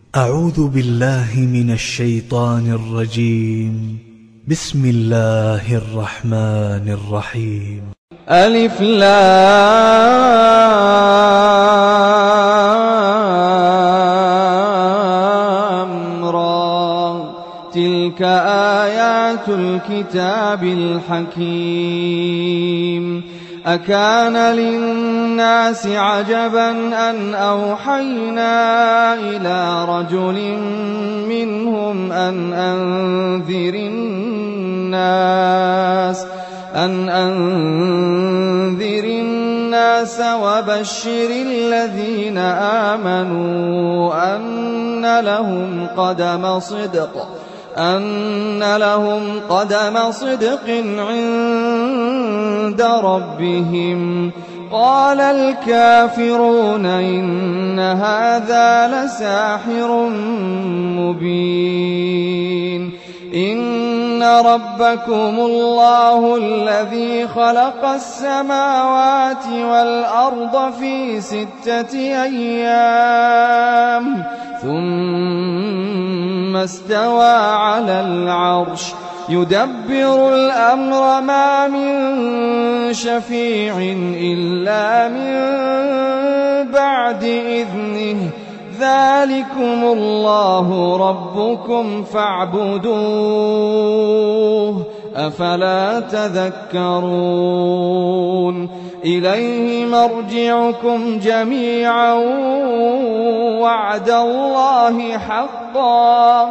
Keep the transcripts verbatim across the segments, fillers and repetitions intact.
أعوذ بالله من الشيطان الرجيم. بسم الله الرحمن الرحيم. ألف لام را تلك آيات الكتاب الحكيم. أكان للناس عجبا أن أوحينا إلى رجل منهم أن أنذر الناس أن أنذر الناس وبشر الذين آمنوا أن لهم قدم صدق أن لهم قدم صدق عند ربهم. قال الكافرون إن هذا لساحر مبين. إن ربكم الله الذي خلق السماوات والأرض في ستة أيام ثم استوى على العرش يدبر الأمر ما من شفيع إلا من بعد إذنه ذلكم الله ربكم فاعبدوه أفلا تذكرون. إليه مرجعكم جميعا وعد الله حقا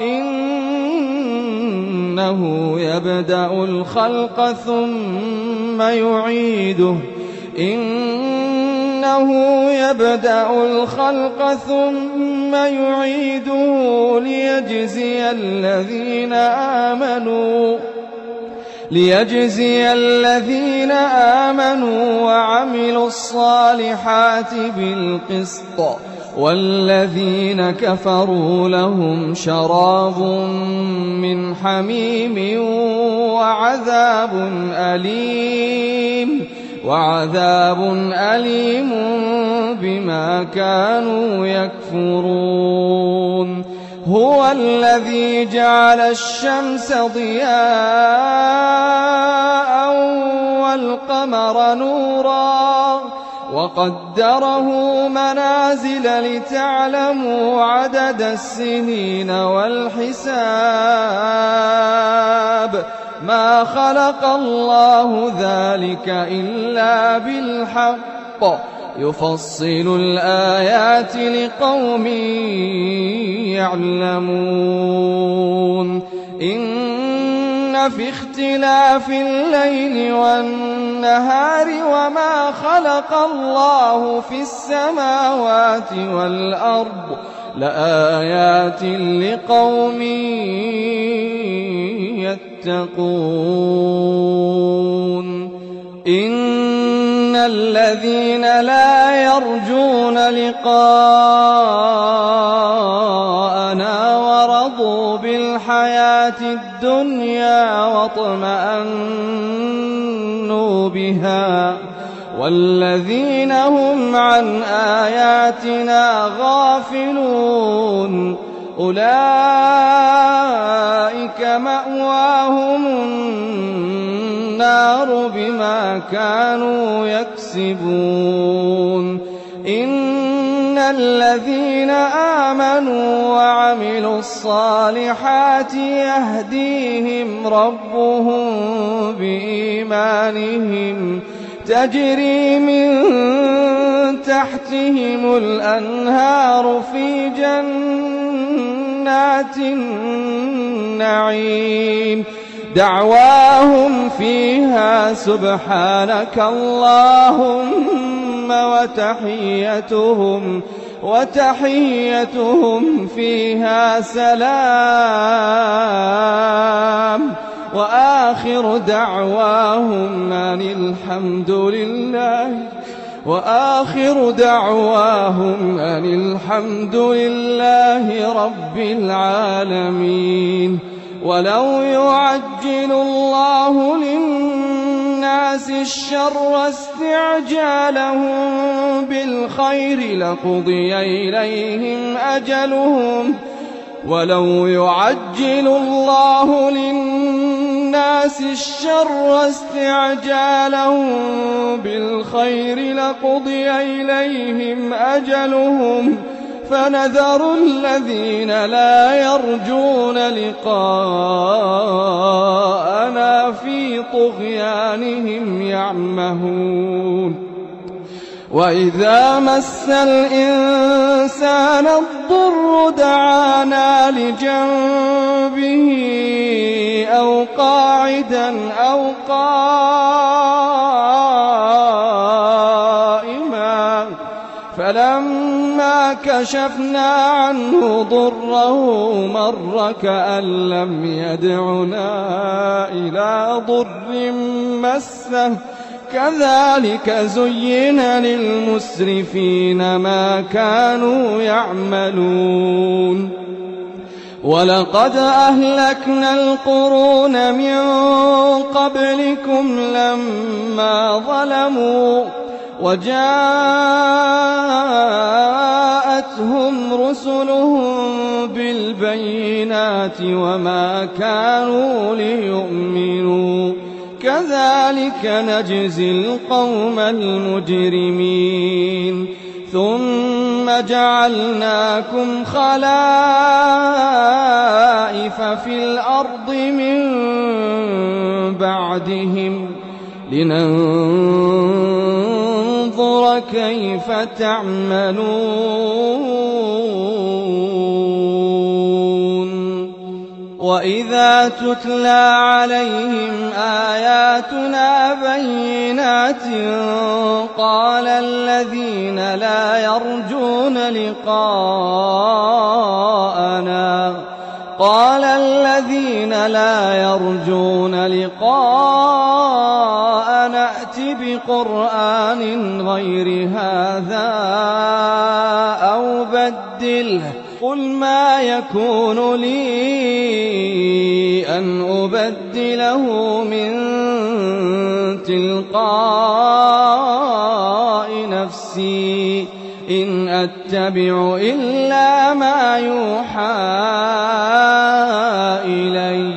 إنه يبدأ الخلق ثم يعيده إنه يبدأ الخلق ثم يعيده ليجزي الذين آمنوا ليجزي الذين آمنوا وعملوا الصالحات بالقسط والذين كفروا لهم شراب من حميم وعذاب أليم وعذاب أليم بما كانوا يكفرون. هو الذي جعل الشمس ضياء والقمر نورا وقدره منازل لتعلموا عدد السنين والحساب. ما خلق الله ذلك إلا بالحق يفصل الآيات لقوم يعلمون. إن في اختلاف الليل والنهار وما خلق الله في السماوات والأرض لآيات لقوم يتقون. إن الذين لا يرجون لقاءنا ورضوا بالحياة الدنيا واطمأنوا بها والذين هم عن آياتنا غافلون أولئك مأواهم النار بما كانوا يكسبون. إن الذين آمنوا وعملوا الصالحات يهديهم ربهم بإيمانهم تجري من تحتهم الأنهار في جنات النعيم دعواهم فيها سبحانك اللهم وتحيتهم وتحيتهم فيها سلام وآخر دعواهم أن الحمد لله وآخر دعواهم أن الحمد لله رب العالمين. ولو يعجل الله للناس الناس الشر استعجالهم بالخير لقضي إليهم أجلهم ولو يعجل الله للناس الشر استعجالهم بالخير لقضي إليهم أجلهم فنذر الذين لا يرجون لقاءنا في طغيانهم يعمهون وإذا مس الإنسان الضر دعانا لجنبه أو قاعدا أو قائما فلما كشفنا عنه ضره مر كأن لم يدعنا إلى ضر مسه كذلك زين للمسرفين ما كانوا يعملون ولقد أهلكنا القرون من قبلكم لما ظلموا وجاءتهم رسلهم بالبينات وما كانوا ليؤمنوا كذلك نجزي القوم المجرمين ثم جعلناكم خلائف في الأرض من بعدهم لننظر كيف تعملون وإذا تتلى عليهم آياتنا بينات قال الذين لا يرجون لقاءنا قال الذين لا يرجون لقاءنا ائت بقرآن غير هذا أو بدله قل ما يكون لي أن أبدله من تلقاء نفسي إن أتبع إلا ما يوحى إلي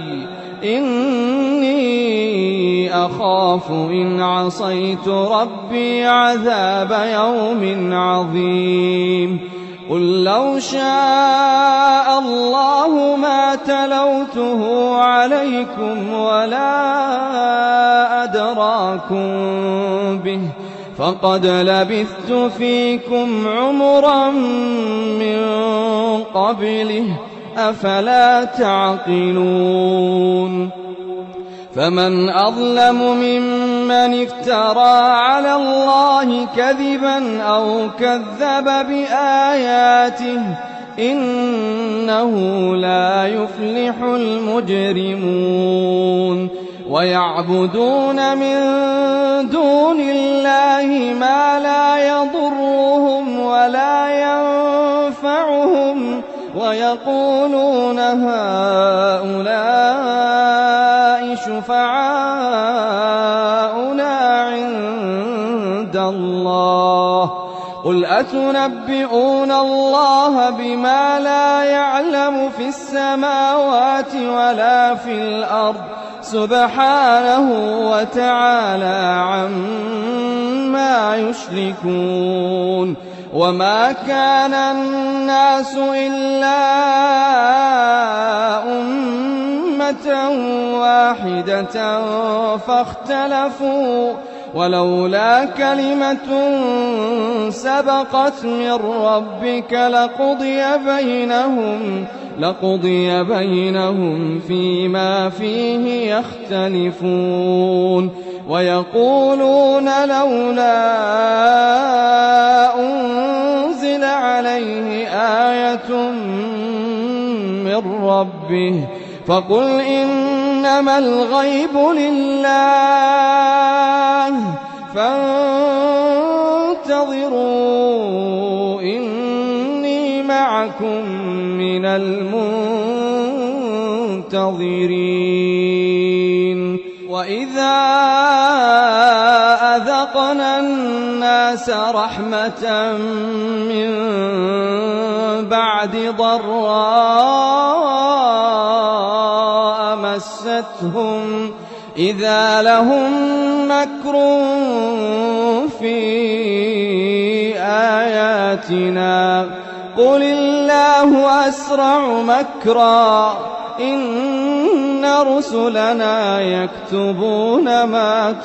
إني أخاف إن عصيت ربي عذاب يوم عظيم قل لو شاء الله ما تلوته عليكم ولا أدراكم به فقد لبثت فيكم عمرا من قبله أفلا تعقلون فمن أظلم ممن افترى على الله كذبا أو كذب بآياته إنه لا يفلح المجرمون ويعبدون من دون الله ما لا يضرهم ولا ينفعهم ويقولون هؤلاء شفعاؤنا عند الله قل أتنبئون الله بما لا يعلم في السماوات ولا في الأرض سبحانه وتعالى عما يشركون وما كان الناس إلا أمة واحدة فاختلفوا ولولا كلمة سبقت من ربك لقضي بينهم لقضي بينهم فيما فيه يختلفون ويقولون لولا أنزل عليه آية من ربه فقل إنما الغيب لله فانتظروا إني معكم من المنتظرين وإذا الناس رحمة من بعد ضراء مستهم إذا لهم مكر في آياتنا قل الله أسرع مكرا إن رسلنا يكتبون ما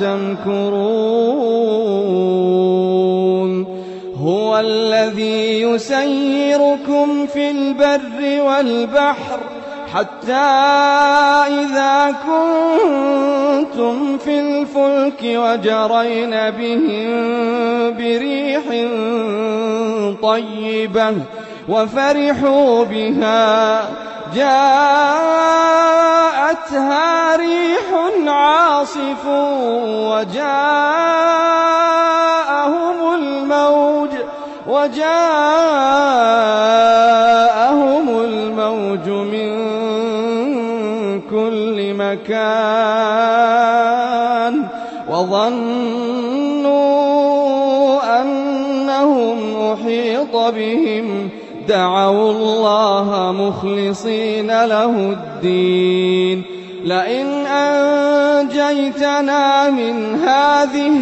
تمكرون هو الذي يسيركم في البر والبحر حتى إذا كنتم في الفلك وجرين بهم بريح طيبة وفرحوا بها جاءتها ريح عاصف وجاءهم الموج وجاءهم الموج من كل مكان وظنوا أنهم أحيط بهم دعوا الله مخلصين له الدين لئن أنجيتنا من هذه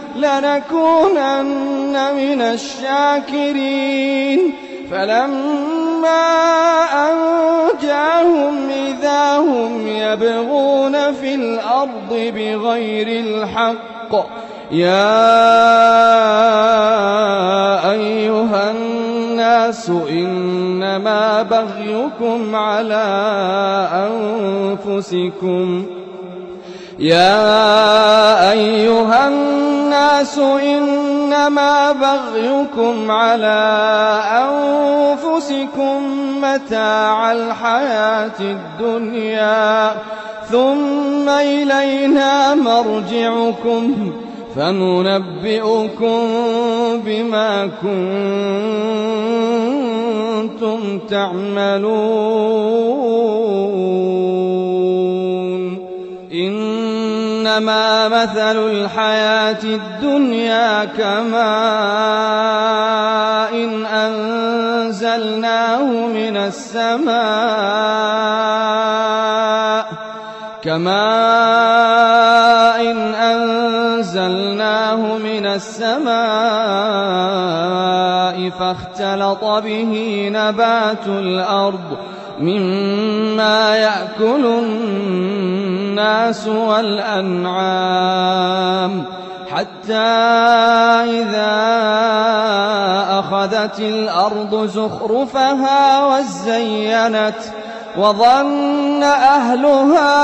لنكونن من الشاكرين فلما أنجاهم إذا هم يبغون في الأرض بغير الحق يا أيها الناس إنما بغيكم على أنفسكم يا أيها الناس إنما بغيكم على أنفسكم متاع الحياة الدنيا ثم إلينا مرجعكم فننبئكم بما كنتم تعملون إنما مثل الحياة الدنيا كماء إن أنزلناه من السماء كماء إن أنزلناه من السماء فاختلط به نبات الأرض مما يأكل الناس والأنعام حتى إذا أخذت الأرض زخرفها وزينت وظن أهلها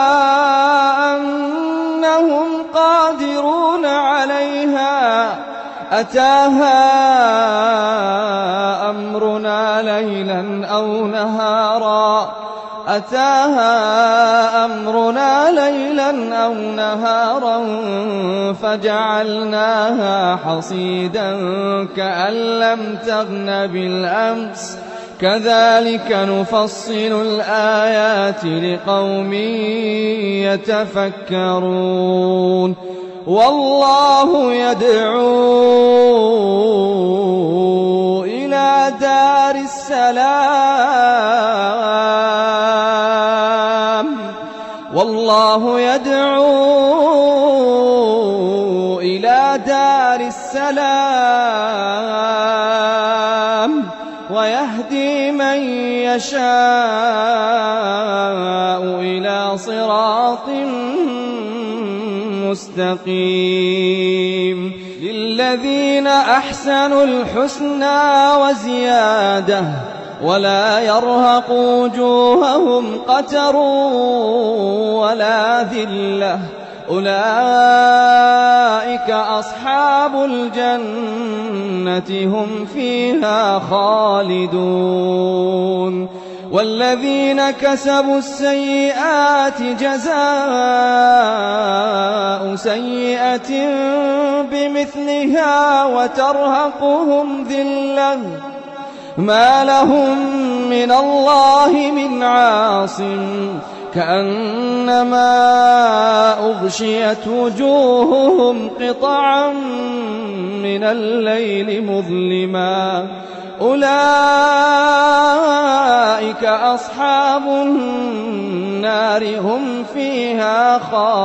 أنهم قادرون عليها أتاها أمرنا ليلا أو نهارا أتاها أمرنا ليلا أو نهارا فجعلناها حصيدا كأن لم تغن بالأمس كذلك نفصل الآيات لقوم يتفكرون والله يدعو إلى دار السلام والله يدعو إلى دار السلام ويهدي من يشاء إلى صراط مستقيم للذين أحسنوا الحسنى وزيادة ولا يرهق وجوههم قتر ولا ذلة أولئك أصحاب الجنة هم فيها خالدون والذين كسبوا السيئات جزاء سيئة بمثلها وترهقهم ذلة ما لهم من الله من عاصم كأنما أغشيت وجوههم قطعا من الليل مظلما أولئك أصحاب النار هم فيها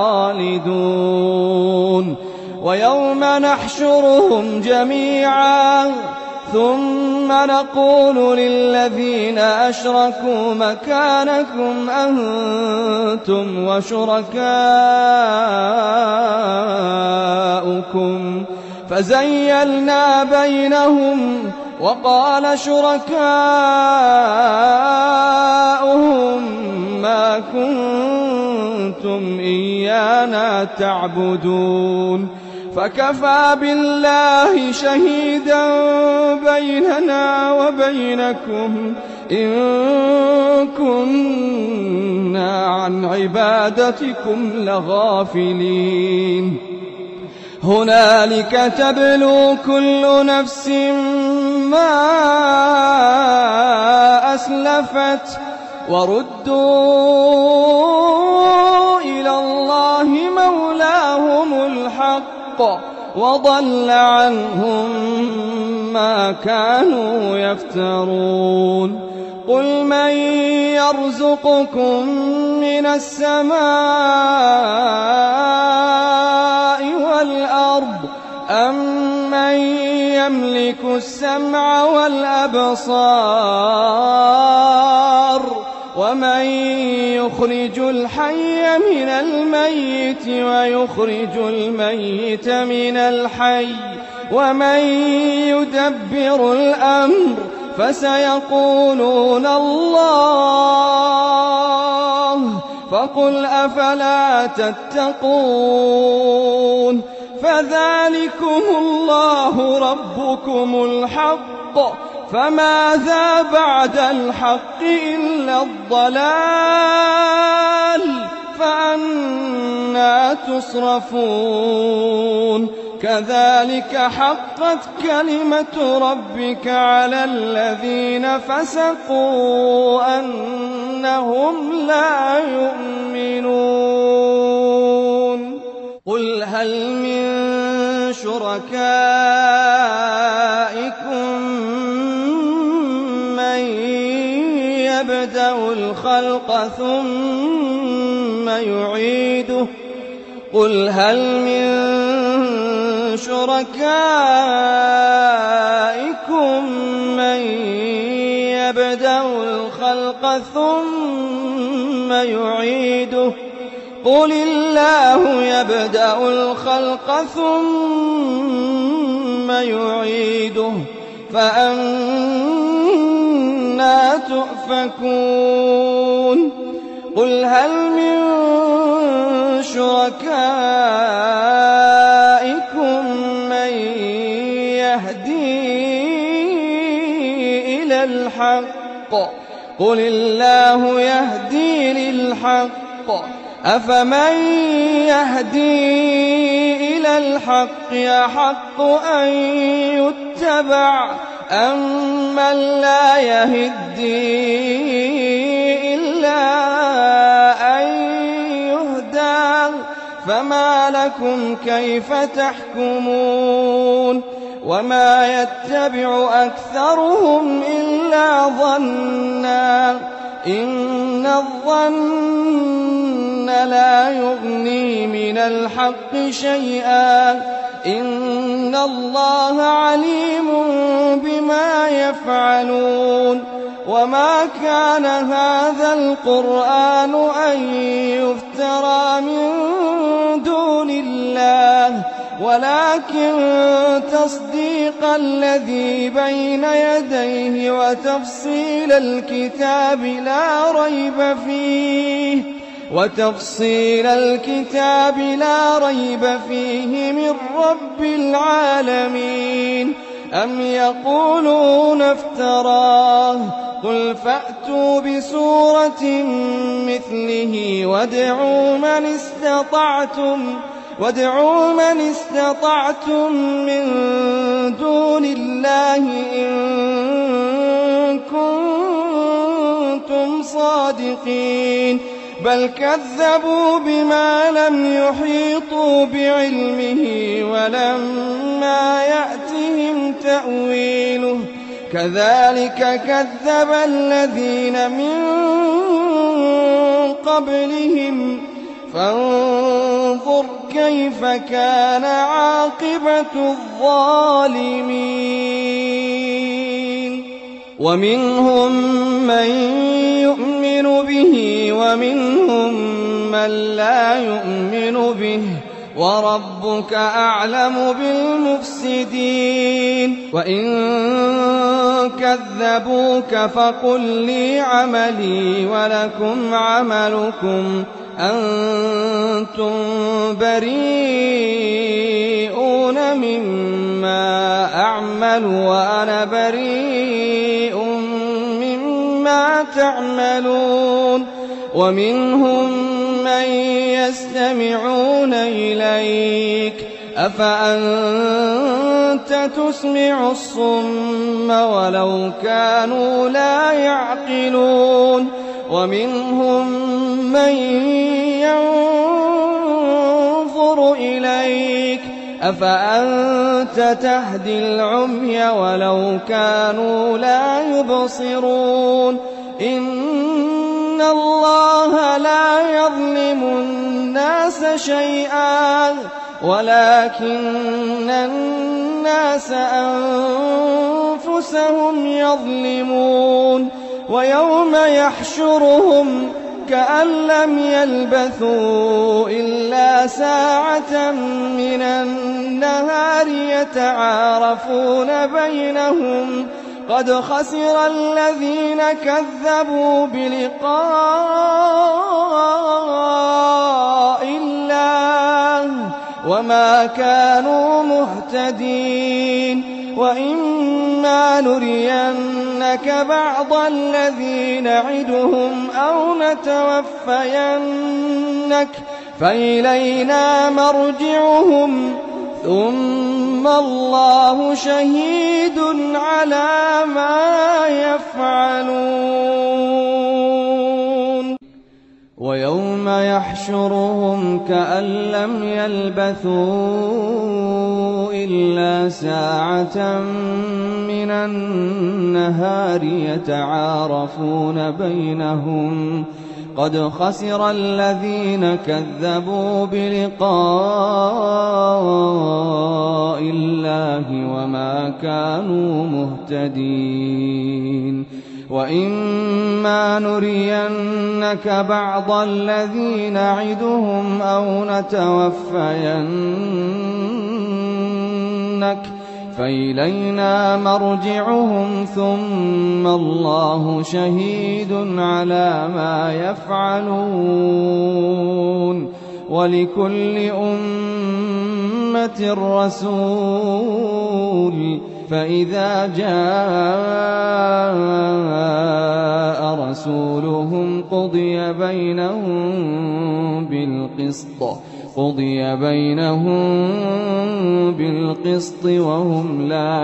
خالدون ويوم نحشرهم جميعا ثم نقول للذين أشركوا مكانكم أنتم وشركاؤكم فزيلنا بينهم وقال شركاؤهم ما كنتم إيانا تعبدون فكفى بالله شهيدا بيننا وبينكم إن كنا عن عبادتكم لغافلين هنالك تبلو كل نفس ما أسلفت وردوا إلى الله مولاهم الحق وضل عنهم ما كانوا يفترون قل من يرزقكم من السماء والأرض أمن يملك السمع والأبصار ومن يخرج الحي من الميت ويخرج الميت من الحي ومن يدبر الأمر فسيقولون الله فقل أفلا تتقون فذلكم الله ربكم الحق فماذا بعد الحق إلا الضلال فأنى تصرفون كذلك حقت كلمة ربك على الذين فسقوا أنهم لا يؤمنون قل هل من شركائكم من يبدأ الخلق ثم يعيده قل هل من شركائكم من يبدأ الخلق ثم يعيده قل الله يبدأ الخلق ثم يعيده فأنى تؤفكون قل هل من شركائكم من يهدي إلى الحق قل الله يهدي للحق أفمن يهدي إلى الحق يحق أن يتبع أمن لا يهدي إلا أن يهدى فما لكم كيف تحكمون وما يتبع أكثرهم إلا ظنا إن الظن لا يغني من الحق شيئا إن الله عليم بما يفعلون وما كان هذا القرآن أن يفترى من دون الله ولكن تصديق الذي بين يديه وتفصيل الكتاب لا ريب فيه وتفصيل الكتاب لا ريب فيه من رب العالمين أم يقولون افتراه قل فأتوا بسورة مثله وادعوا من استطعتم وادعوا من استطعتم من دون الله إن كنتم صادقين بل كذبوا بما لم يحيطوا بعلمه ولما يأتهم تأويله كذلك كذب الذين من قبلهم فانظر كيف كان عاقبة الظالمين ومنهم من يؤمن به ومنهم من لا يؤمن به وربك أعلم بالمفسدين وإن كذبوك فقل لي عملي ولكم عملكم أنتم بريئون مما أعمل وأنا بريء مما تعملون ومنهم من يستمعون إليك أفأنت تسمع الصم ولو كانوا لا يعقلون ومنهم من ينظر إليك أفأنت تهدي العمي ولو كانوا لا يبصرون إن الله لا يظلم الناس شيئا ولكن الناس أنفسهم يظلمون ويوم يحشرهم كأن لم يلبثوا إلا ساعة من النهار يتعارفون بينهم قد خسر الذين كذبوا بلقاء الله وما كانوا مهتدين وإما نرينك بعض الذي نعدهم أو نتوفينك فإلينا مرجعهم ثم الله شهيد على ما يفعلون ويوم يحشرهم كأن لم يلبثوا إلا ساعة من النهار يتعارفون بينهم قد خسر الذين كذبوا بلقاء الله وما كانوا مهتدين وإما نرينك بعض الذي نعدهم أو نتوفينك فإلينا مرجعهم ثم الله شهيد على ما يفعلون ولكل أمة رسول فإذا جاء رسولهم قضي بينهم بالقسط قضي بينهم بالقسط وهم لا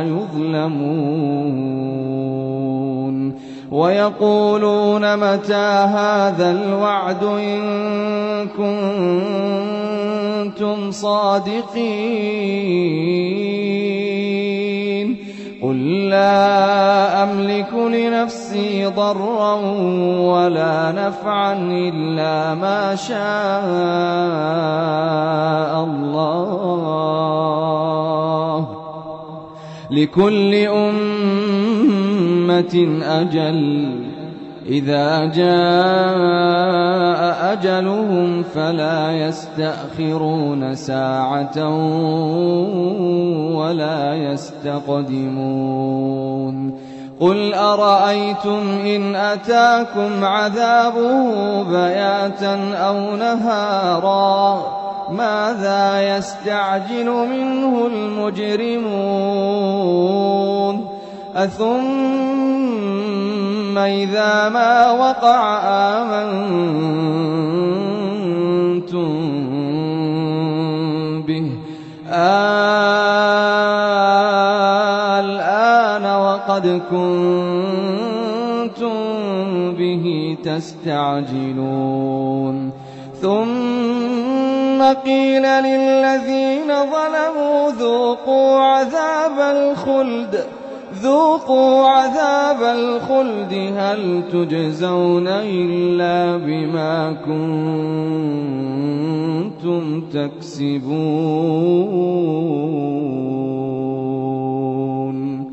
يظلمون ويقولون متى هذا الوعد إن كنتم صادقين قل لا أملك لنفسي ضرا ولا نفعا إلا ما شاء الله لكل أمة أجل إذا جاء أجلهم فلا يستأخرون ساعة ولا يستقدمون قل أرأيتم إن أتاكم عذابه بياتا أو نهارا ماذا يستعجل منه المجرمون أثم إذا ما وقع آمنتم به الآن وقد كنتم به تستعجلون ثم قيل للذين ظلموا ذوقوا عذاب الخلد ذوقوا عذاب الخلد هل تجزون إلا بما كنتم تكسبون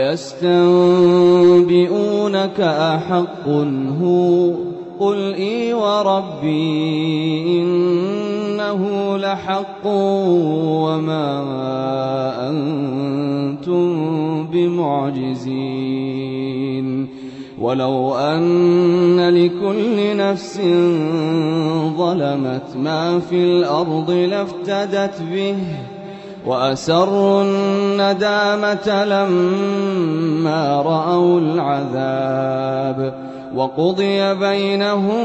ويستنبئونك أحق هو قل إي وربي إنه لحق وما أنتم بمعجزين ولو أن لكل نفس ظلمت ما في الأرض لافتدت به وأسروا الندامة لما رأوا العذاب وقضي بينهم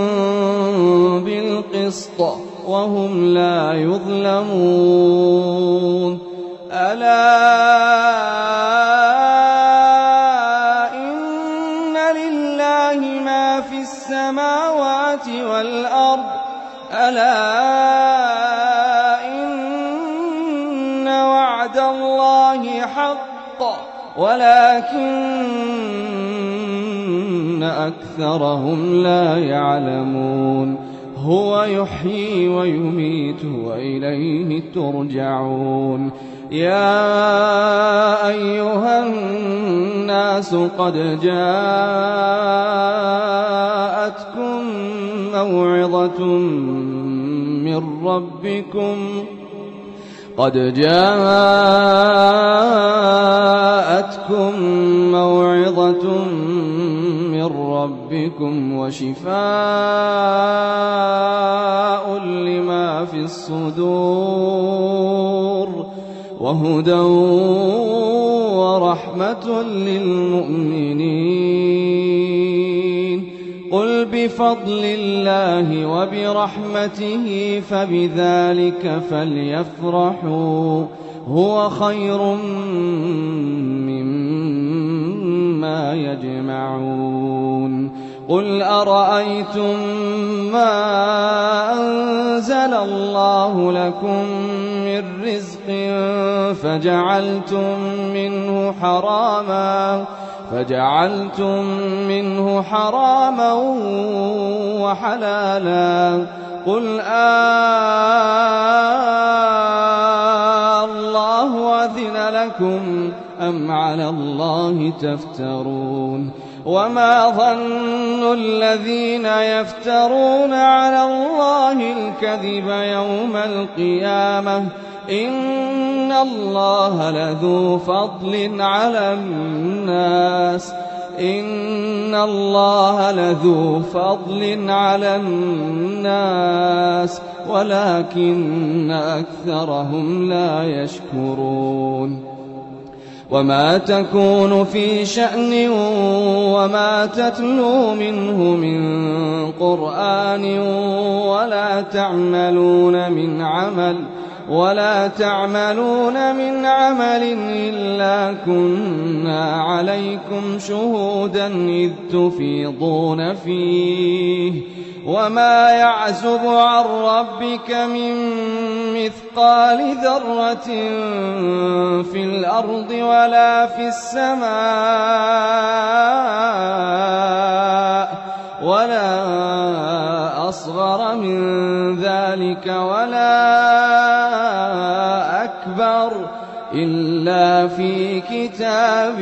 بالقسط وهم لا يظلمون ألا إن لله ما في السماوات والأرض ألا إن وعد الله حق ولكن أكثرهم لا يعلمون هو يحيي ويميت وإليه ترجعون يا أيها الناس قد جاءتكم موعظة من ربكم قد جاءتكم موعظة من ربكم وشفاء لما في الصدور وهدى ورحمة للمؤمنين قل بفضل الله وبرحمته فبذلك فليفرحوا هو خير مما يجمعون قل أرأيتم ما أنزل الله لكم من رزق فجعلتم منه حراما فجعلتم منه حراما وحلالا قل آه الله أذن لكم أم على الله تفترون وما ظن الذين يفترون على الله الكذب يوم القيامة إن الله لذو فضل على الناس إن الله لذو فضل على الناس ولكن أكثرهم لا يشكرون وما تكون في شأن وما تتلو منه من قرآن ولا تعملون من عمل ولا تعملون من عمل إلا كنا عليكم شهودا إذ تفيضون فيه وما يعزب عن ربك من مثقال ذرة في الأرض ولا في السماء ولا أصغر من ذلك ولا أكبر إلا في كتاب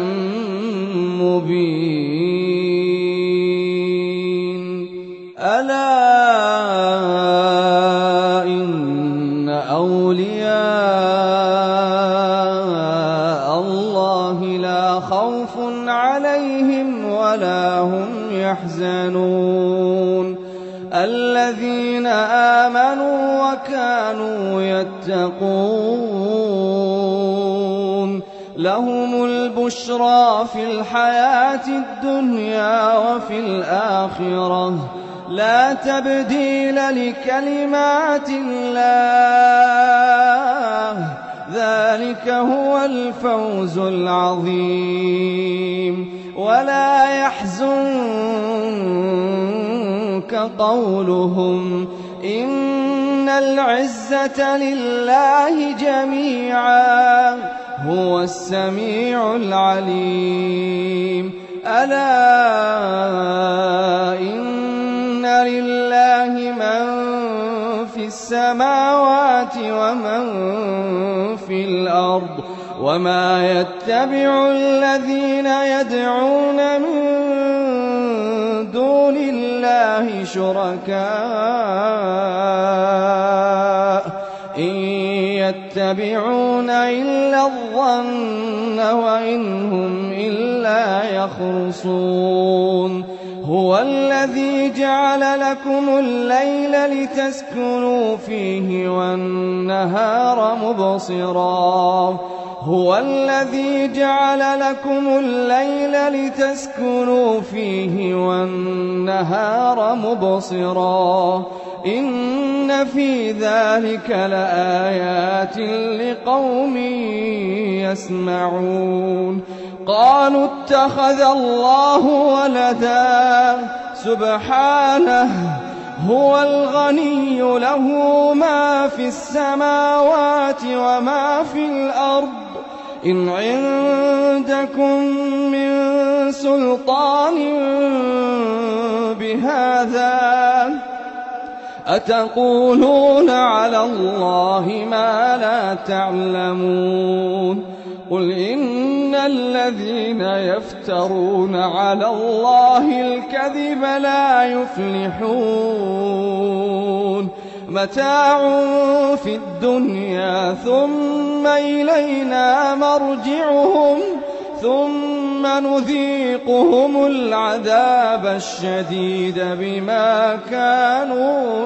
مبين ألا إن أولياء الله لا خوف عليهم ولا هم يحزنون الذين آمنوا وكانوا يتقون لهم البشرى في الحياة الدنيا وفي الآخرة لا تبديل لكلمات الله ذلك هو الفوز العظيم ولا يحزنك قولهم إن العزة لله جميعا هو السميع العليم ألا إن لله من في السماوات ومن في الأرض وما يتبع الذين يدعون من دون الله شركاء إن يتبعون إلا الظن وإن هم إلا يخرصون هو الذي جعل لكم الليل لتسكنوا فيه والنهار مبصرا هو الذي جعل لكم الليل لتسكنوا فيه والنهار مبصرا إن في ذلك لآيات لقوم يسمعون قالوا اتخذ الله ولدا سبحانه هو الغني له ما في السماوات وما في الأرض إن عندكم من سلطان بهذا أتقولون على الله ما لا تعلمون قل إن الذين يفترون على الله الكذب لا يفلحون متاع في الدنيا ثم إلينا مرجعهم ثم نذيقهم العذاب الشديد بما كانوا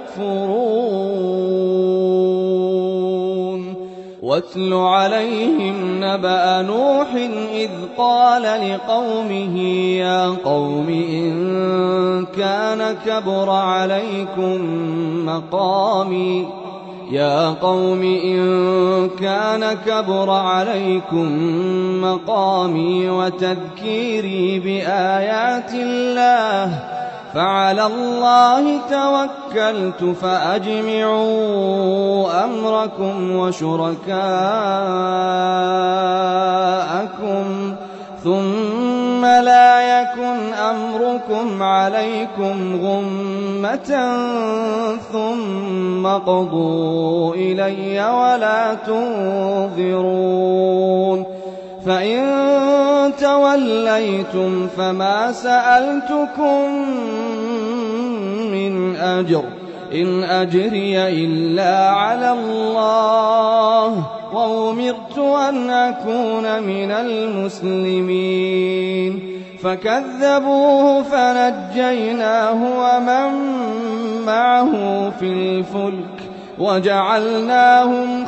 يكفرون واتل عليهم نبأ نوح إذ قال لقومه يا قوم إن كان كبر عليكم مقامي يا قوم إن كان كبر عليكم مقامي وتذكيري بآيات الله فعلى الله توكلت فأجمعوا أمركم وشركاءكم ثم لا يكن أمركم عليكم غمة ثم اقضوا إلي ولا تنظرون فإن توليتم فما سألتكم من أجر إن أجري إلا على الله وأمرت أن أكون من المسلمين فكذبوه فنجيناه ومن معه في الفلك وجعلناهم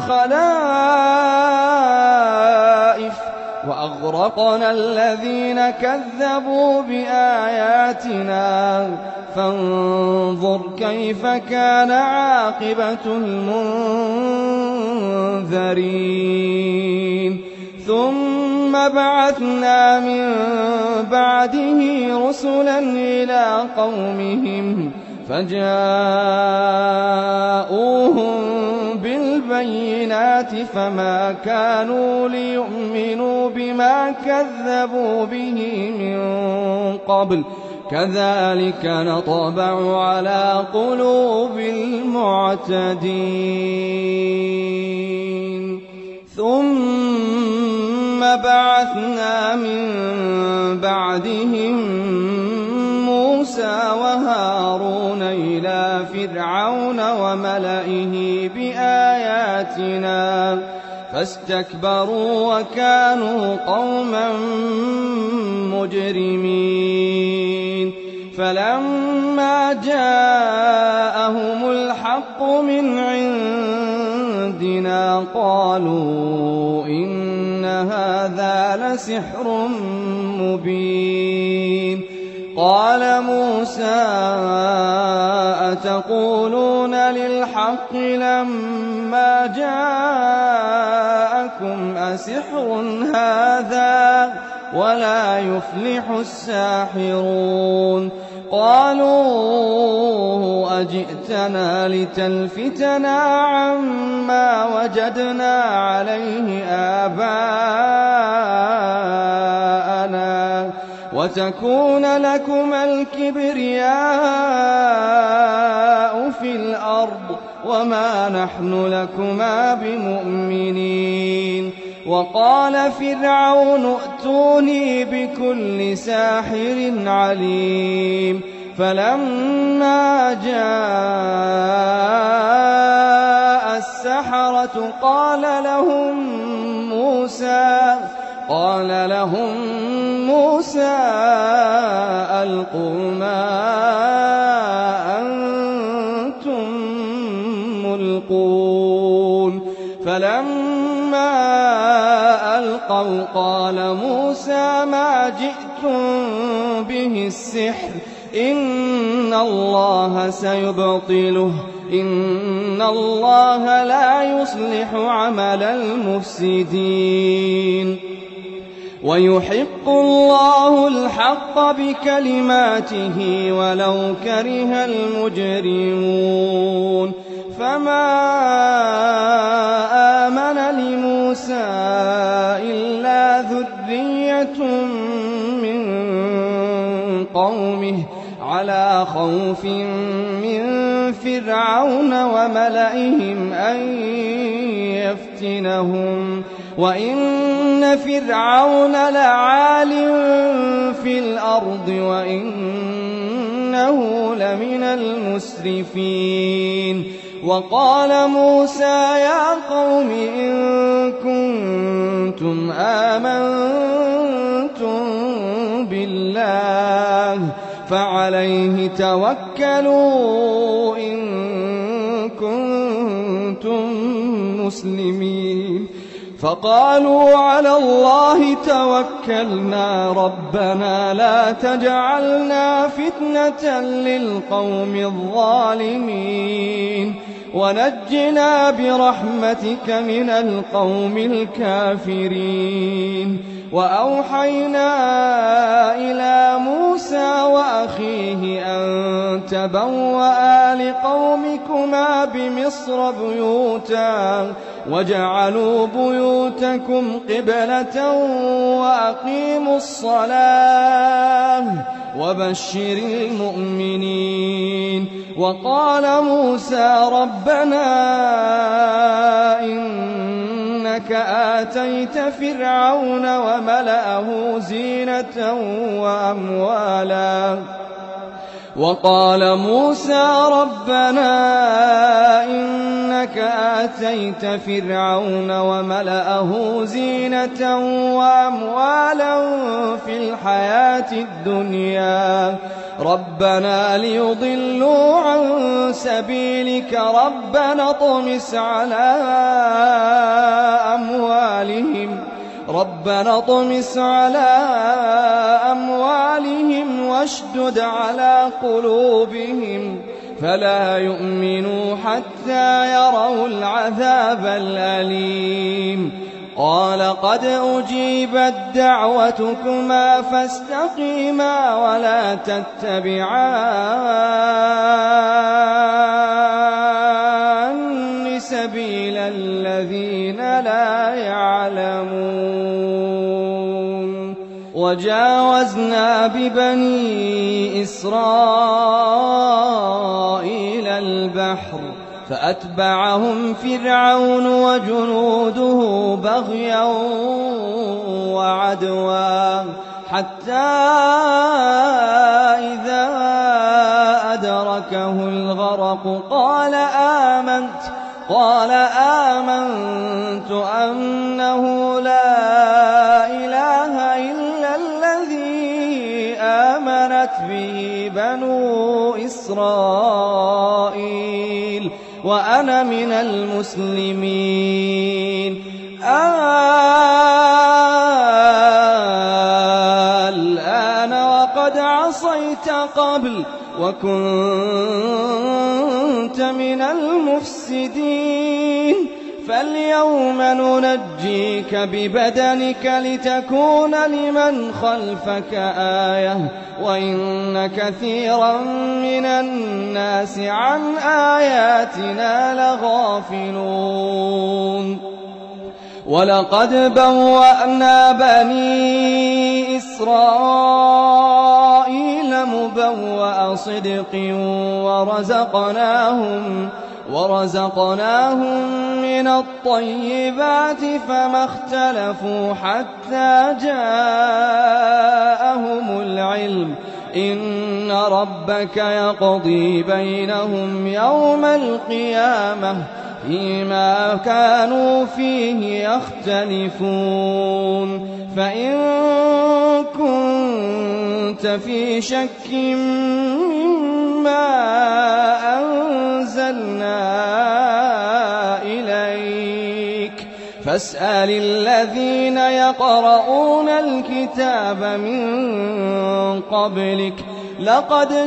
خلائف وأغرقنا الذين كذبوا بآياتنا فانظر كيف كان عاقبة المنذرين ثم بعثنا من بعده رسلا إلى قومهم فجاءوهم بالبينات فما كانوا ليؤمنوا بما كذبوا به من قبل كذلك نطبع على قلوب المعتدين ثم بعثنا من بعدهم موسى وهارون إلى فرعون وملئه بآياتنا فاستكبروا وكانوا قوما مجرمين فلما جاءهم الحق من عندنا قالوا إن هذا لسحر مبين قال موسى أتقولون للحق لما جاءكم أسحر هذا ولا يفلح الساحرون قالوا أجئتنا لتلفتنا عما وجدنا عليه آباءنا وتكون لكما الكبرياء في الأرض وما نحن لكما بمؤمنين وقال فرعون ائتوني بكل ساحر عليم فلما جاء السحرة قال لهم موسى قال لهم موسى ألقوا ما أنتم ملقون فلما ألقوا قال موسى ما جئتم به السحر إن الله سيبطله إن الله لا يصلح عمل المفسدين ويحق الله الحق بكلماته ولو كره المجرمون فما آمن لموسى إلا ذرية من قومه على خوف من فرعون وملئهم أن يفتنهم وإن فرعون لعال في الأرض وإنه لمن المسرفين وقال موسى يا قوم إن كنتم آمنتم بالله فعليه توكلوا إن كنتم مسلمين فقالوا على الله توكلنا ربنا لا تجعلنا فتنة للقوم الظالمين ونجنا برحمتك من القوم الكافرين وأوحينا إلى موسى وأخيه أن تبوأ لقومكما بمصر بيوتا وجعلوا بيوتكم قبلة وأقيموا الصلاة وبشر المؤمنين وقال موسى ربنا إنك آتيت فرعون وملأه زينة وأموالا وقال موسى ربنا إنك آتيت فرعون وملأه زينة وأموالا في الحياة الدنيا ربنا ليضلوا عن سبيلك ربنا اطمس على أموالهم ربنا اطمس على أموالهم واشدد على قلوبهم فلا يؤمنوا حتى يروا العذاب الأليم قال قد أجيبت دعوتكما فاستقيما ولا تتبعان سبيل الذين لا يعلمون وجاوزنا ببني إسرائيل البحر فأتبعهم فرعون وجنوده بغيا وعدوا حتى إذا أدركه الغرق قال آمنت قال آمنت أنه لا إله إلا الذي آمنت به بنو إسرائيل وأنا من المسلمين الآن وقد عصيت قبل وكنت من المفسدين فاليوم ننجيك ببدنك لتكون لمن خلفك آية وإن كثيرا من الناس عن آياتنا لغافلون ولقد بوأنا بني إسرائيل مبوأ صدق ورزقناهم ورزقناهم من الطيبات فما اختلفوا حتى جاءهم العلم إن ربك يقضي بينهم يوم القيامة فيما كانوا فيه يختلفون فإن كنت في شك مما أنزلنا إليك فاسأل الذين يقرؤون الكتاب من قبلك لقد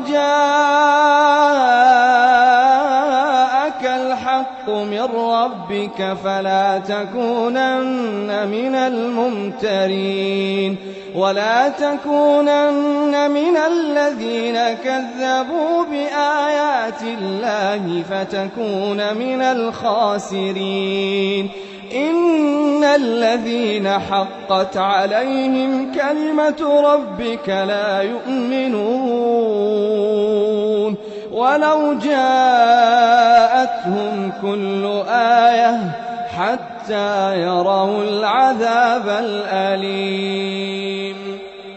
جاءك الحق من ربك فلا تكونن من الممترين ولا تكونن من الذين كذبوا بآيات الله فتكون من الخاسرين إن الذين حقت عليهم كلمة ربك لا يؤمنون ولو جاءتهم كل آية حتى يروا العذاب الأليم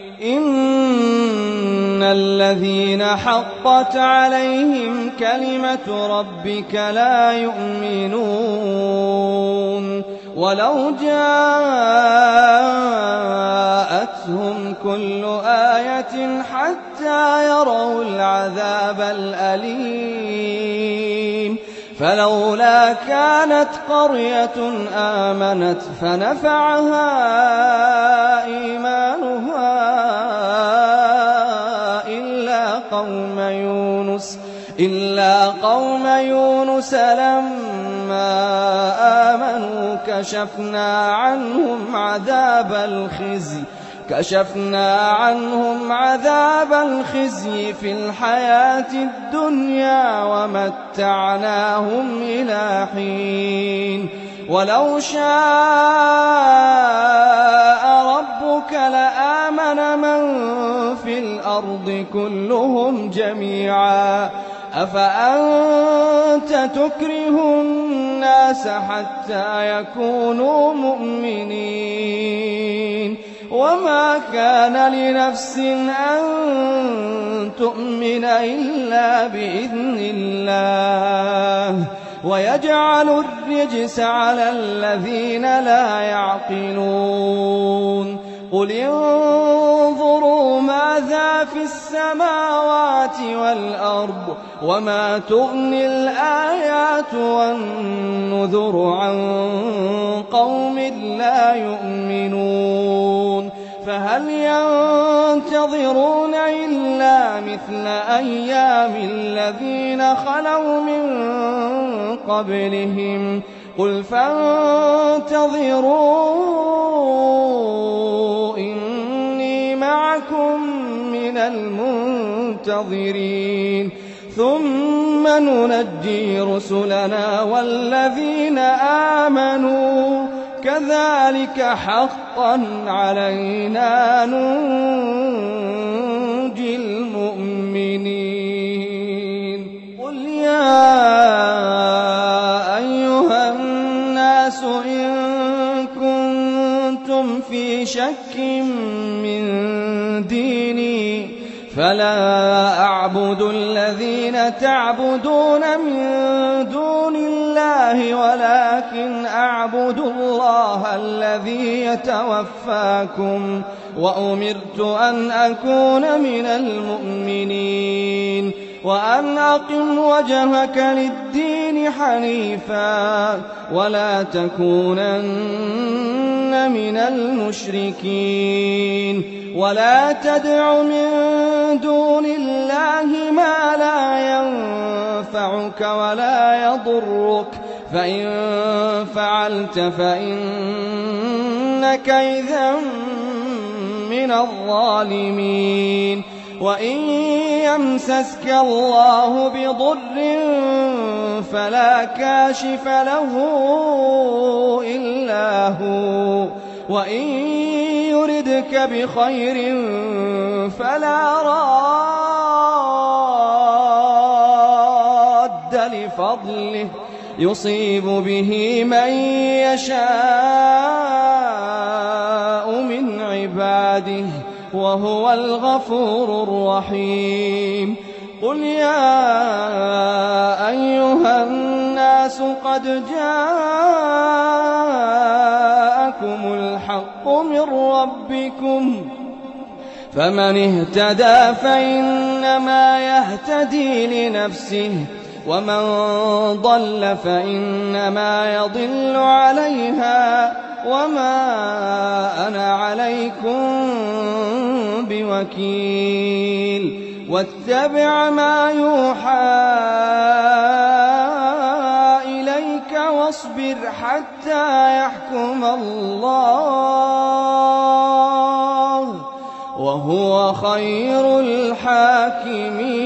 إن الذين حقت عليهم كلمة ربك لا يؤمنون ولو جاءتهم كل آية حتى يروا العذاب الأليم فلولا كانت قرية آمنت فنفعها إيمانها إلا قوم يونس إلا قوم يونس لما آمنوا كشفنا عنهم عذاب الخزي كشفنا عنهم عذاب الخزي في الحياة الدنيا ومتعناهم إلى حين ولو شاء ربك لآمن من في الأرض كلهم جميعا أفأنت تكره الناس حتى يكونوا مؤمنين وما كان لنفس أن تؤمن إلا بإذن الله ويجعل الرجس على الذين لا يعقلون قل انظروا ماذا في السماوات والأرض وما تغني الآيات والنذر عن قوم لا يؤمنون فهل ينتظرون إلا مثل أيام الذين خلوا من قبلهم قل فانتظروا إني معكم من المنتظرين ثم ننجي رسلنا والذين آمنوا كذلك حقا علينا ننجي المؤمنين قل يا أيها الناس إن كنتم في شك من ديني فلا أعبد الذين تعبدون من دون الله ولكن أعبد الله الذي يتوفاكم وأمرت أن أكون من المؤمنين وأن أقم وجهك للدين حنيفا ولا تكونن من المشركين ولا تدع من دون الله ما لا ينفعك ولا يضرك فإن فعلت فعلت فإنك إذا من الظالمين وإن يمسسك الله بضر فلا كاشف له إلا هو وإن يردك بخير فلا راد لفضله يصيب به من يشاء من عباده وهو الغفور الرحيم قل يا أيها الناس قد جاءكم الحق من ربكم فمن اهتدى فإنما يهتدي لنفسه ومن ضل فإنما يضل عليها وما أنا عليكم بوكيل واتبع ما يوحى إليك واصبر حتى يحكم الله وهو خير الحاكمين.